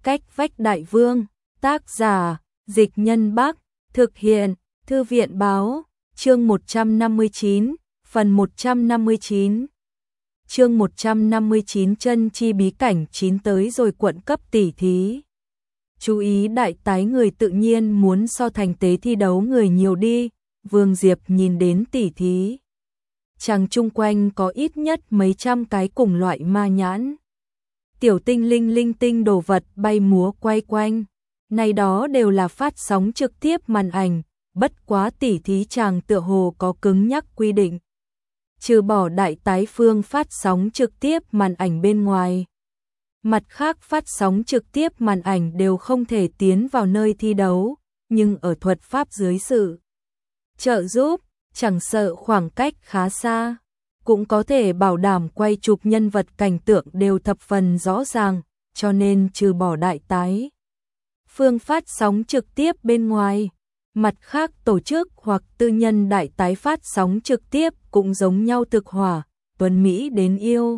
Cách vách đại vương, tác giả, Dịch Nhân Bắc, thực hiện, Thư viện báo, chương 159, phần 159. Chương 159 chân chi bí cảnh 9 tới rồi quận cấp tỷ thí. Chú ý đại tái người tự nhiên muốn so thành tế thi đấu người nhiều đi, Vương Diệp nhìn đến tỷ thí. Chàng chung quanh có ít nhất mấy trăm cái cùng loại ma nhãn. Tiểu tinh linh linh tinh đồ vật bay múa quay quanh, này đó đều là phát sóng trực tiếp màn ảnh, bất quá tỉ thí chàng tựa hồ có cứng nhắc quy định. Trừ bỏ đại tái phương phát sóng trực tiếp màn ảnh bên ngoài. Mặt khác phát sóng trực tiếp màn ảnh đều không thể tiến vào nơi thi đấu, nhưng ở thuật pháp dưới sự trợ giúp, chẳng sợ khoảng cách khá xa, cũng có thể bảo đảm quay chụp nhân vật cảnh tượng đều thập phần rõ ràng, cho nên trừ bỏ đại tái phương phát sóng trực tiếp bên ngoài, mặt khác tổ chức hoặc tư nhân đại tái phát sóng trực tiếp cũng giống nhau thực hỏa, tuấn Mỹ đến yêu.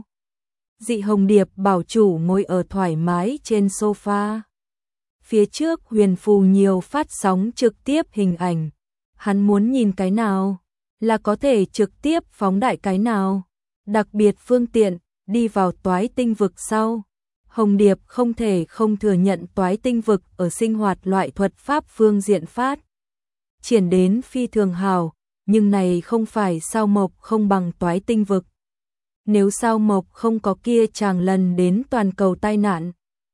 Dị Hồng Điệp bảo chủ ngồi ở thoải mái trên sofa. Phía trước huyền phù nhiều phát sóng trực tiếp hình ảnh. Hắn muốn nhìn cái nào, là có thể trực tiếp phóng đại cái nào. Đặc biệt phương tiện, đi vào toái tinh vực sau. Hồng Điệp không thể không thừa nhận toái tinh vực ở sinh hoạt loại thuật pháp phương diện phát triển đến phi thường hào, nhưng này không phải sao mộc không bằng toái tinh vực. Nếu sao mộc không có kia chàng lần đến toàn cầu tai nạn,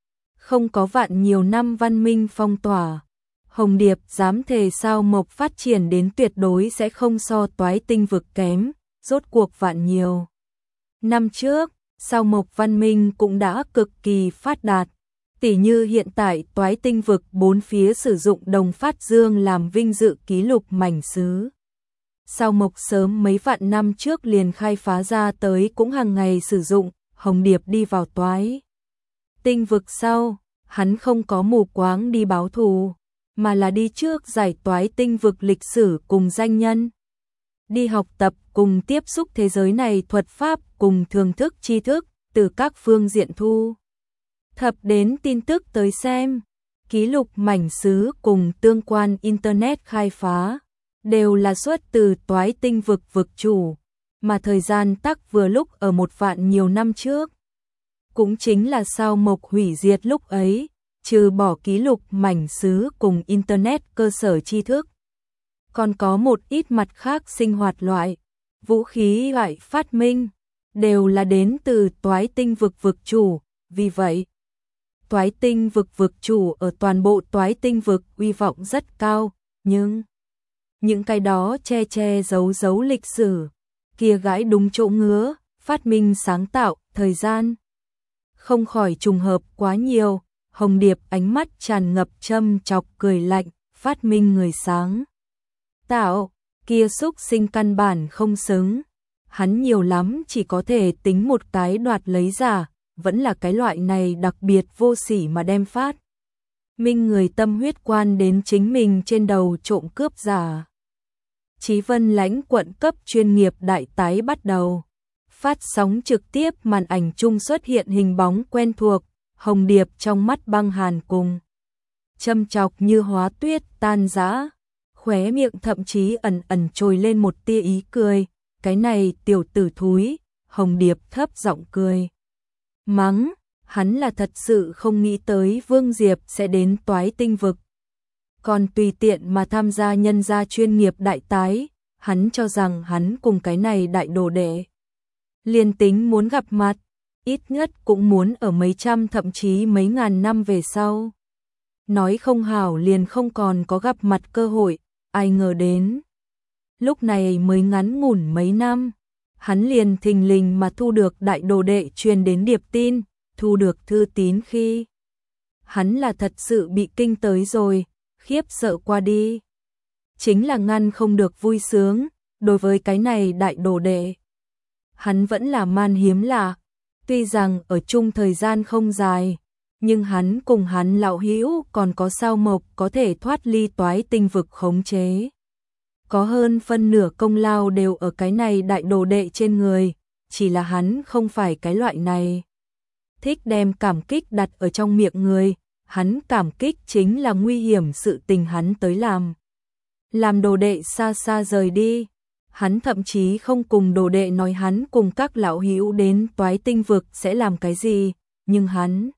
không có vạn nhiều năm văn minh phong tỏa, Hồng Điệp dám thề sao mộc phát triển đến tuyệt đối sẽ không so toái tinh vực kém, rốt cuộc vạn nhiều năm trước, sao mộc văn minh cũng đã cực kỳ phát đạt. Tỉ như hiện tại toái tinh vực bốn phía sử dụng đồng phát dương làm vinh dự ký lục mảnh sứ. Sao mộc sớm mấy vạn năm trước liền khai phá ra tới cũng hàng ngày sử dụng, Hồng Điệp đi vào toái tinh vực sau, hắn không có mù quáng đi báo thù, mà là đi trước giải toái tinh vực lịch sử cùng danh nhân. Đi học tập cùng tiếp xúc thế giới này thuật pháp cùng thưởng thức tri thức từ các phương diện thu thập đến tin tức tới xem. Ký lục mảnh sứ cùng tương quan Internet khai phá đều là xuất từ toái tinh vực vực chủ, mà thời gian tắc vừa lúc ở một vạn nhiều năm trước. Cũng chính là sao mộc hủy diệt lúc ấy, trừ bỏ ký lục mảnh sứ cùng Internet cơ sở tri thức. Còn có một ít mặt khác sinh hoạt loại, vũ khí loại phát minh, đều là đến từ toái tinh vực vực chủ, vì vậy toái tinh vực vực chủ ở toàn bộ toái tinh vực uy vọng rất cao, nhưng những cái đó che che giấu giấu lịch sử, kia gãi đúng chỗ ngứa, phát minh sáng tạo, thời gian không khỏi trùng hợp quá nhiều. Hồng Điệp ánh mắt tràn ngập châm chọc cười lạnh, phát minh người sáng tạo, kia xúc sinh căn bản không xứng. Hắn nhiều lắm chỉ có thể tính một cái đoạt lấy giả, vẫn là cái loại này đặc biệt vô sỉ mà đem phát minh người tâm huyết quan đến chính mình trên đầu trộm cướp giả. Chí Vân lãnh quận cấp chuyên nghiệp đại tái bắt đầu. Phát sóng trực tiếp màn ảnh chung xuất hiện hình bóng quen thuộc, Hồng Điệp trong mắt băng hàn cùng châm chọc như hóa tuyết tan rã, khóe miệng thậm chí ẩn ẩn trồi lên một tia ý cười. Cái này tiểu tử thúi, Hồng Điệp thấp giọng cười. Mắng, hắn là thật sự không nghĩ tới Vương Diệp sẽ đến toái tinh vực. Còn tùy tiện mà tham gia nhân gia chuyên nghiệp đại tái, hắn cho rằng hắn cùng cái này đại đồ đệ. Liên tính muốn gặp mặt, ít nhất cũng muốn ở mấy trăm thậm chí mấy ngàn năm về sau. Nói không hảo liền không còn có gặp mặt cơ hội, ai ngờ đến. Lúc này mới ngắn ngủn mấy năm, hắn liền thình lình mà thu được đại đồ đệ truyền đến điệp tin, thu được thư tín khi. Hắn là thật sự bị kinh tới rồi, khiếp sợ qua đi. Chính là ngăn không được vui sướng, đối với cái này đại đồ đệ. Hắn vẫn là man hiếm lạ, tuy rằng ở chung thời gian không dài, nhưng hắn cùng hắn lão hữu còn có sao mộc có thể thoát ly toái tinh vực khống chế. Có hơn phân nửa công lao đều ở cái này đại đồ đệ trên người, chỉ là hắn không phải cái loại này. Thích đem cảm kích đặt ở trong miệng người, hắn cảm kích chính là nguy hiểm sự tình hắn tới làm. Làm đồ đệ xa xa rời đi, hắn thậm chí không cùng đồ đệ nói hắn cùng các lão hữu đến Toái Tinh vực sẽ làm cái gì, nhưng hắn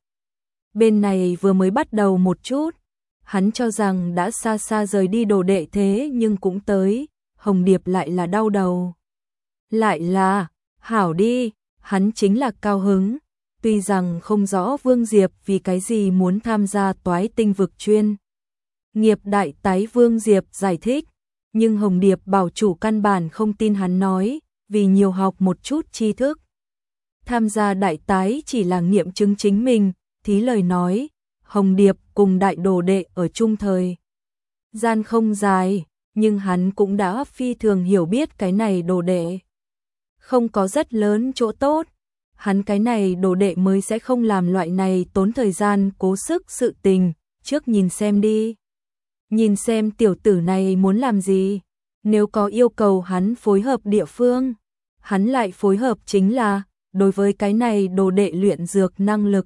bên này vừa mới bắt đầu một chút, hắn cho rằng đã xa xa rời đi đồ đệ thế nhưng cũng tới, Hồng Điệp lại là đau đầu. Lại là, hảo đi, hắn chính là cao hứng, tuy rằng không rõ Vương Diệp vì cái gì muốn tham gia Toái Tinh vực chuyên nghiệp đại tái. Vương Diệp giải thích, nhưng Hồng Điệp bảo chủ căn bản không tin hắn nói, vì nhiều học một chút tri thức. Tham gia đại tái chỉ là nghiệm chứng chính mình, thí lời nói, Hồng Điệp cùng đại đồ đệ ở chung thời gian không dài, nhưng hắn cũng đã phi thường hiểu biết cái này đồ đệ không có rất lớn chỗ tốt, hắn cái này đồ đệ mới sẽ không làm loại này tốn thời gian cố sức sự tình, trước nhìn xem đi. Nhìn xem tiểu tử này muốn làm gì, nếu có yêu cầu hắn phối hợp địa phương, hắn lại phối hợp chính là, đối với cái này đồ đệ luyện dược năng lực.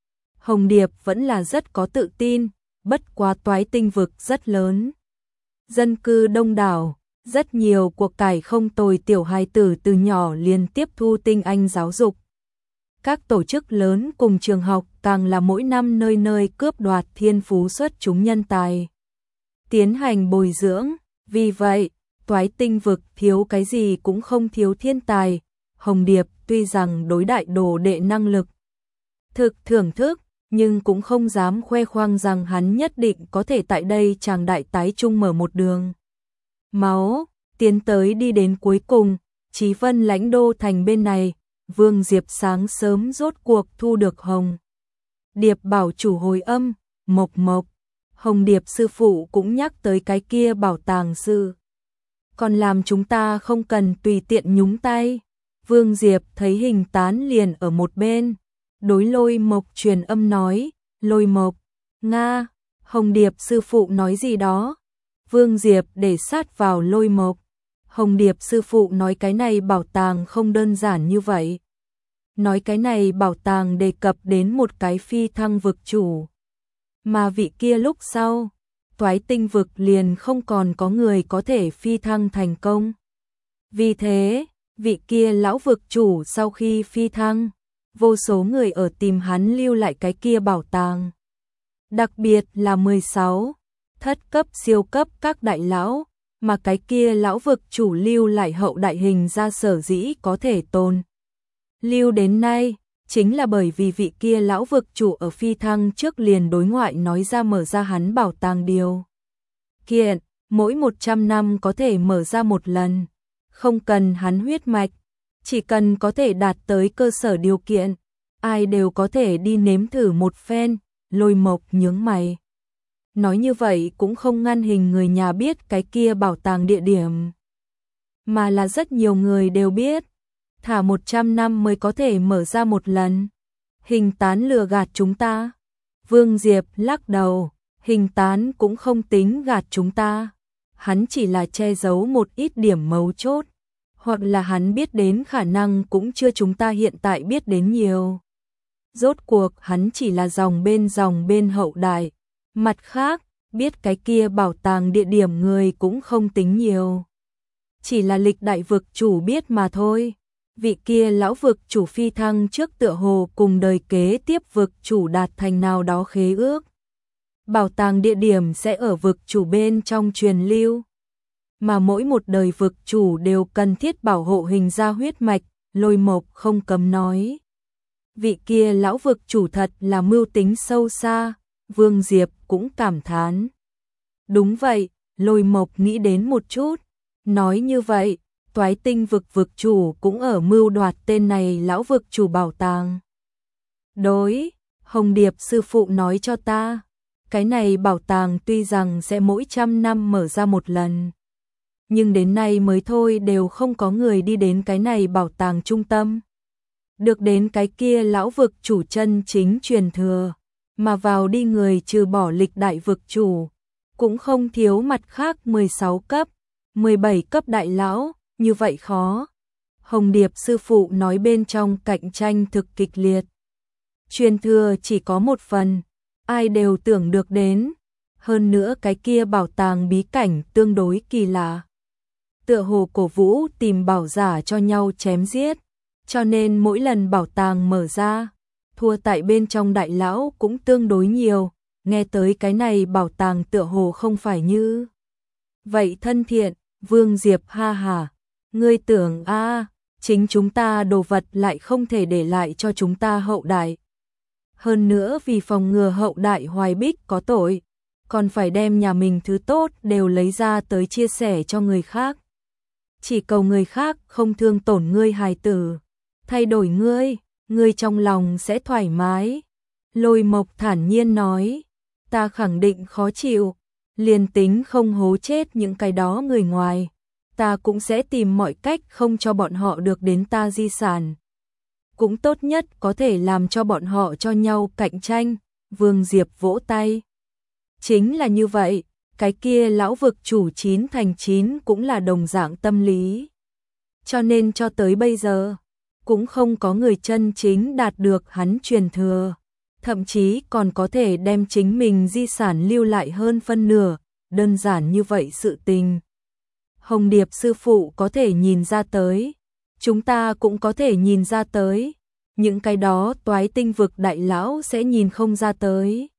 Hồng Điệp vẫn là rất có tự tin, bất quá Toái Tinh vực rất lớn. Dân cư đông đảo, rất nhiều cuộc cải không tồi tiểu hài tử từ nhỏ liền tiếp thu tinh anh giáo dục. Các tổ chức lớn cùng trường học càng là mỗi năm nơi nơi cướp đoạt thiên phú xuất chúng nhân tài, tiến hành bồi dưỡng, vì vậy, Toái Tinh vực thiếu cái gì cũng không thiếu thiên tài. Hồng Điệp tuy rằng đối đại đồ đệ năng lực thực thưởng thức, nhưng cũng không dám khoe khoang rằng hắn nhất định có thể tại đây chàng đại tái trung mở một đường máu, tiến tới đi đến cuối cùng. Chí Vân lãnh đô thành bên này, Vương Diệp sáng sớm rốt cuộc thu được Hồng Điệp bảo chủ hồi âm, Mộc Mộc. Hồng Điệp sư phụ cũng nhắc tới cái kia bảo tàng sư, còn làm chúng ta không cần tùy tiện nhúng tay. Vương Diệp thấy Hình Tán liền ở một bên, đối Lôi Mộc truyền âm nói, Lôi Mộc, Nga, Hồng Điệp sư phụ nói gì đó. Vương Diệp để sát vào Lôi Mộc, Hồng Điệp sư phụ nói cái này bảo tàng không đơn giản như vậy. Nói cái này bảo tàng đề cập đến một cái phi thăng vực chủ, mà vị kia lúc sau, Toái Tinh vực liền không còn có người có thể phi thăng thành công. Vì thế, vị kia lão vực chủ sau khi phi thăng, vô số người ở tìm hắn lưu lại cái kia bảo tàng. Đặc biệt là 16 thất cấp siêu cấp các đại lão, mà cái kia lão vực chủ lưu lại hậu đại hình ra sở dĩ có thể tồn lưu đến nay, chính là bởi vì vị kia lão vực chủ ở phi thăng trước liền đối ngoại nói ra mở ra hắn bảo tàng điều kiện, mỗi 100 năm có thể mở ra một lần, không cần hắn huyết mạch, chỉ cần có thể đạt tới cơ sở điều kiện, ai đều có thể đi nếm thử một phen. Lôi Mộc nhướng mày, nói như vậy cũng không ngăn Hình người nhà biết cái kia bảo tàng địa điểm, mà là rất nhiều người đều biết, thả 100 năm mới có thể mở ra một lần. Hình Tán lừa gạt chúng ta. Vương Diệp lắc đầu, Hình Tán cũng không tính gạt chúng ta, hắn chỉ là che giấu một ít điểm mấu chốt, hoặc là hắn biết đến khả năng cũng chưa chúng ta hiện tại biết đến nhiều. Rốt cuộc hắn chỉ là dòng bên hậu đại, mặt khác, biết cái kia bảo tàng địa điểm người cũng không tính nhiều. Chỉ là lịch đại vực chủ biết mà thôi. Vị kia lão vực chủ phi thăng trước tựa hồ cùng đời kế tiếp vực chủ đạt thành nào đó khế ước. Bảo tàng địa điểm sẽ ở vực chủ bên trong truyền lưu, mà mỗi một đời vực chủ đều cần thiết bảo hộ hình ra huyết mạch. Lôi Mộc không cấm nói, vị kia lão vực chủ thật là mưu tính sâu xa. Vương Diệp cũng cảm thán. Đúng vậy, Lôi Mộc nghĩ đến một chút, nói như vậy, Toái Tinh vực vực chủ cũng ở mưu đoạt tên này lão vực chủ bảo tàng. Đối, Hồng Điệp sư phụ nói cho ta, cái này bảo tàng tuy rằng sẽ mỗi 100 năm mở ra một lần, nhưng đến nay mới thôi đều không có người đi đến cái này bảo tàng trung tâm, được đến cái kia lão vực chủ chân chính truyền thừa, mà vào đi người trừ bỏ lịch đại vực chủ, cũng không thiếu mặt khác 16 cấp, 17 cấp đại lão, như vậy khó. Hồng Điệp sư phụ nói bên trong cạnh tranh thực kịch liệt. Truyền thừa chỉ có một phần, ai đều tưởng được đến. Hơn nữa cái kia bảo tàng bí cảnh tương đối kỳ lạ. Tựa hồ cổ vũ tìm bảo giả cho nhau chém giết, cho nên mỗi lần bảo tàng mở ra, thua tại bên trong đại lão cũng tương đối nhiều, nghe tới cái này bảo tàng tựa hồ không phải như vậy thân thiện. Vương Diệp ha hả, ngươi tưởng chính chúng ta đồ vật lại không thể để lại cho chúng ta hậu đại. Hơn nữa vì phòng ngừa hậu đại hoài bích có tội, còn phải đem nhà mình thứ tốt đều lấy ra tới chia sẻ cho người khác. Chỉ cầu người khác không thương tổn ngươi hài tử, thay đổi ngươi trong lòng sẽ thoải mái. Lôi Mộc thản nhiên nói, ta khẳng định khó chịu, liền tính không hố chết những cái đó người ngoài, ta cũng sẽ tìm mọi cách không cho bọn họ được đến ta di sản. Cũng tốt nhất có thể làm cho bọn họ cho nhau cạnh tranh. Vương Diệp vỗ tay. Chính là như vậy, cái kia lão vực chủ 9 thành 9 cũng là đồng dạng tâm lý. Cho nên cho tới bây giờ, cũng không có người chân chính đạt được hắn truyền thừa. Thậm chí còn có thể đem chính mình di sản lưu lại hơn phân nửa, đơn giản như vậy sự tình. Hồng Điệp sư phụ có thể nhìn ra tới, chúng ta cũng có thể nhìn ra tới, những cái đó toái tinh vực đại lão sẽ nhìn không ra tới.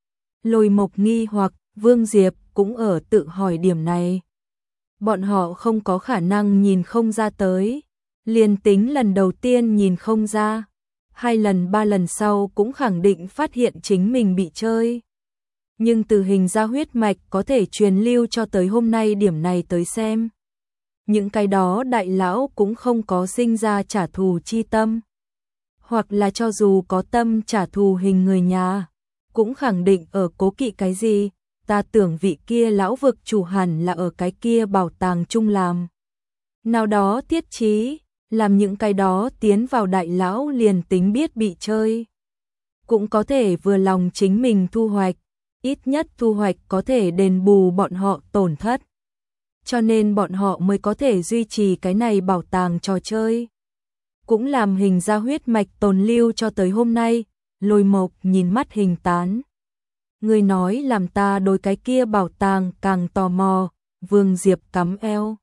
Lôi Mộc nghi hoặc, Vương Diệp cũng ở tự hỏi điểm này. Bọn họ không có khả năng nhìn không ra tới, liền tính lần đầu tiên nhìn không ra, 2 lần 3 lần sau cũng khẳng định phát hiện chính mình bị chơi. Nhưng từ hình ra huyết mạch có thể truyền lưu cho tới hôm nay điểm này tới xem. Những cái đó đại lão cũng không có sinh ra trả thù chi tâm. Hoặc là cho dù có tâm trả thù hình người nhà, cũng khẳng định ở cố kỵ cái gì. Ta tưởng vị kia lão vực chủ hẳn là ở cái kia bảo tàng chung làm nào đó tiết trí, làm những cái đó tiến vào đại lão liền tính biết bị chơi, cũng có thể vừa lòng chính mình thu hoạch, ít nhất thu hoạch có thể đền bù bọn họ tổn thất. Cho nên bọn họ mới có thể duy trì cái này bảo tàng trò chơi, cũng làm hình ra huyết mạch tồn lưu cho tới hôm nay. Lôi Mộc nhìn mắt Hình Tán. Người nói làm ta đối cái kia bảo tàng càng tò mò. Vương Diệp cắm eo.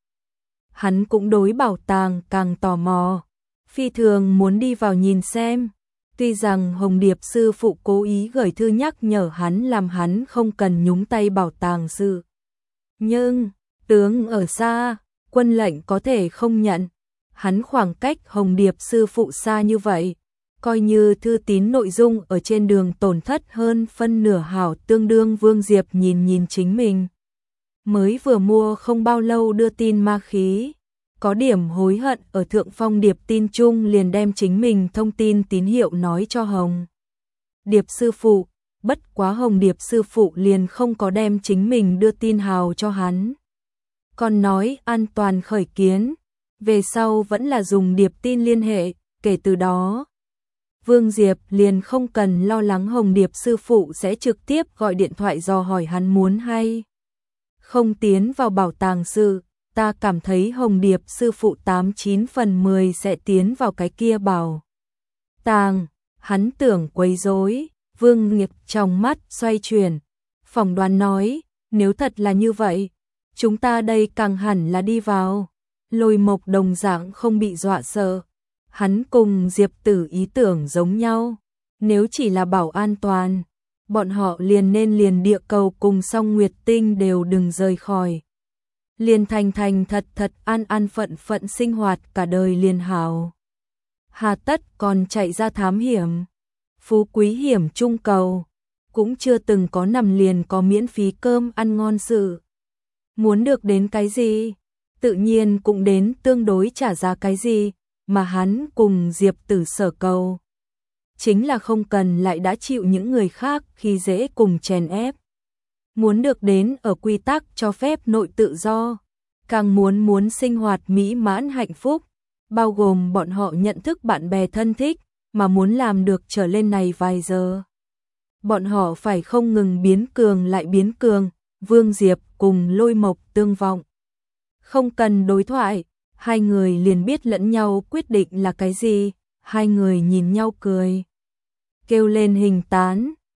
Hắn cũng đối bảo tàng càng tò mò, phi thường muốn đi vào nhìn xem. Tuy rằng Hồng Điệp sư phụ cố ý gửi thư nhắc nhở hắn làm hắn không cần nhúng tay bảo tàng sự. Nhưng, tướng ở xa, quân lệnh có thể không nhận. Hắn khoảng cách Hồng Điệp sư phụ xa như vậy, coi như thư tín nội dung ở trên đường tổn thất hơn phân nửa hảo tương đương. Vương Diệp nhìn chính mình. Mới vừa mua không bao lâu đưa tin ma khí, có điểm hối hận ở Thượng Phong Điệp tin chung liền đem chính mình thông tin tín hiệu nói cho Hồng Điệp sư phụ, bất quá Hồng Điệp sư phụ liền không có đem chính mình đưa tin hào cho hắn. Còn nói an toàn khởi kiến, về sau vẫn là dùng điệp tin liên hệ, kể từ đó Vương Diệp liền không cần lo lắng Hồng Điệp sư phụ sẽ trực tiếp gọi điện thoại dò hỏi hắn muốn hay không tiến vào bảo tàng sự. Ta cảm thấy Hồng Điệp sư phụ 89 phần 10 sẽ tiến vào cái kia bảo tàng. Hắn tưởng quấy rối. Vương Nghiệp trong mắt xoay chuyển, phỏng đoán nói, nếu thật là như vậy, chúng ta đây càng hẳn là đi vào. Lôi Mộc đồng dạng không bị dọa sợ. Hắn cùng Diệp Tử ý tưởng giống nhau, nếu chỉ là bảo an toàn, bọn họ liền nên liền địa cầu cùng Song Nguyệt Tinh đều đừng rời khỏi. Liền thành thật an phận sinh hoạt cả đời liền hảo. Hà tất còn chạy ra thám hiểm, phú quý hiểm trung cầu, cũng chưa từng có nằm liền có miễn phí cơm ăn ngon sự. Muốn được đến cái gì, tự nhiên cũng đến tương đối trả giá cái gì, mà hắn cùng Diệp Tử sở cầu. Chính là không cần lại đã chịu những người khác khi dễ cùng chèn ép. Muốn được đến ở quy tắc cho phép nội tự do, càng muốn sinh hoạt mỹ mãn hạnh phúc, bao gồm bọn họ nhận thức bạn bè thân thích, mà muốn làm được trở lên này vài giờ. Bọn họ phải không ngừng biến cường lại biến cường. Vương Diệp cùng Lôi Mộc tương vọng. Không cần đối thoại, hai người liền biết lẫn nhau quyết định là cái gì. Hai người nhìn nhau cười, kêu lên Hình Tán,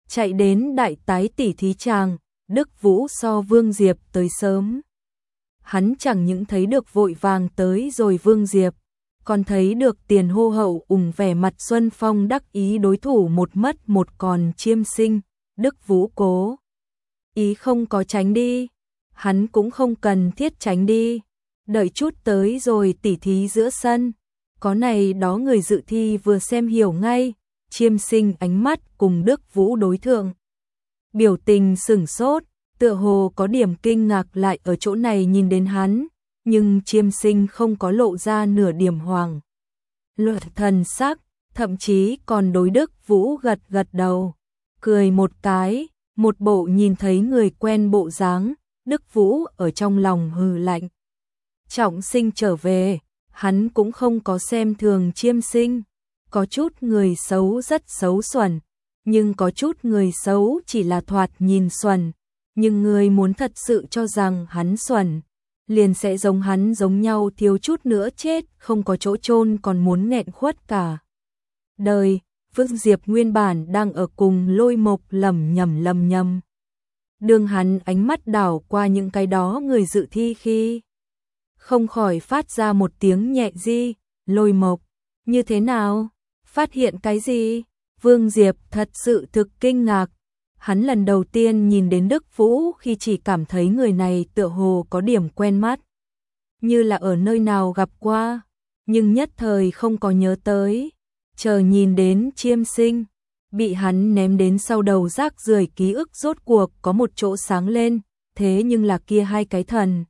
chạy đến đại tái tỉ thí chàng, Đức Vũ so Vương Diệp tới sớm. Hắn chẳng những thấy được vội vàng tới rồi Vương Diệp, còn thấy được Tiền Hô Hậu ủng vẻ mặt Xuân Phong đắc ý đối thủ một mất một còn chiêm sinh, Đức Vũ cố ý không có tránh đi, hắn cũng không cần thiết tránh đi, đợi chút tới rồi tỉ thí giữa sân, có này đó người dự thi vừa xem hiểu ngay, chiêm sinh ánh mắt cùng Đức Vũ đối thượng. Biểu tình sửng sốt, tựa hồ có điểm kinh ngạc lại ở chỗ này nhìn đến hắn, nhưng chiêm sinh không có lộ ra nửa điểm hoảng loạn thần sắc, thậm chí còn đối Đức Vũ gật gật đầu, cười một cái, một bộ nhìn thấy người quen bộ dáng, Đức Vũ ở trong lòng hừ lạnh. Trọng Sinh trở về, hắn cũng không có xem thường chiêm sinh, có chút người xấu rất xấu xuẩn, nhưng có chút người xấu chỉ là thoạt nhìn xuẩn, nhưng người muốn thật sự cho rằng hắn xuẩn, liền sẽ giống hắn giống nhau thiếu chút nữa chết, không có chỗ chôn còn muốn nghẹn khuất cả đời. Vương Diệp nguyên bản đang ở cùng Lôi Mộc lẩm nhẩm. Đường hắn ánh mắt đảo qua những cái đó người dự thi khi không khỏi phát ra một tiếng nhẹ di, Lôi Mộc, như thế nào? Phát hiện cái gì? Vương Diệp thật sự thực kinh ngạc. Hắn lần đầu tiên nhìn đến Đức Vũ khi chỉ cảm thấy người này tựa hồ có điểm quen mắt, như là ở nơi nào gặp qua, nhưng nhất thời không có nhớ tới. Chờ nhìn đến chiêm sinh, bị hắn ném đến sau đầu rác rưởi ký ức rốt cuộc có một chỗ sáng lên, thế nhưng là kia hai cái thần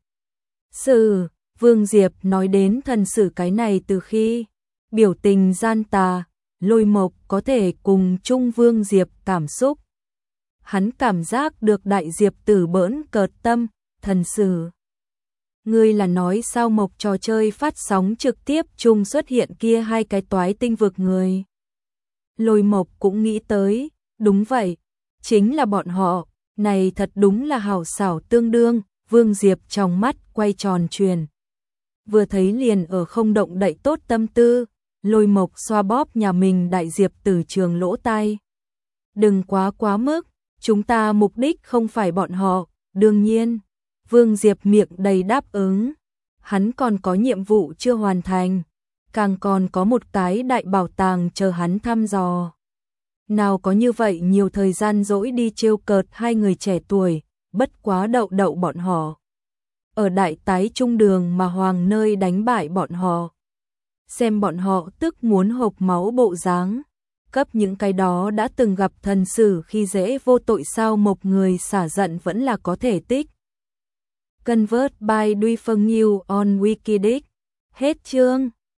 sử. Vương Diệp nói đến thần sử cái này từ khi biểu tình gian tà, Lôi Mộc có thể cùng chung Vương Diệp cảm xúc. Hắn cảm giác được Đại Diệp Tử bỡn cợt tâm, thần sử. Ngươi là nói sao Mộc trò chơi phát sóng trực tiếp chung xuất hiện kia hai cái toái tinh vực người. Lôi Mộc cũng nghĩ tới, đúng vậy, chính là bọn họ, này thật đúng là hảo xảo tương đương, Vương Diệp trong mắt quay tròn truyền. Vừa thấy liền ở không động đậy tốt tâm tư, Lôi Mộc xoa bóp nhà mình Đại Diệp Tử trường lỗ tai. Đừng quá mức, chúng ta mục đích không phải bọn họ, đương nhiên. Vương Diệp miệng đầy đáp ứng, hắn còn có nhiệm vụ chưa hoàn thành, càng còn có một cái đại bảo tàng chờ hắn thăm dò. Nào có như vậy nhiều thời gian dỗi đi trêu cợt hai người trẻ tuổi, bất quá đậu bọn họ. Ở đại tái trung đường mà Hoàng nơi đánh bại bọn họ. Xem bọn họ tức muốn hộc máu bộ dáng, cấp những cái đó đã từng gặp thần sử khi dễ vô tội sao một người xả giận vẫn là có thể tích. Convert by Duy Phân New on Wikidic. Hết chương.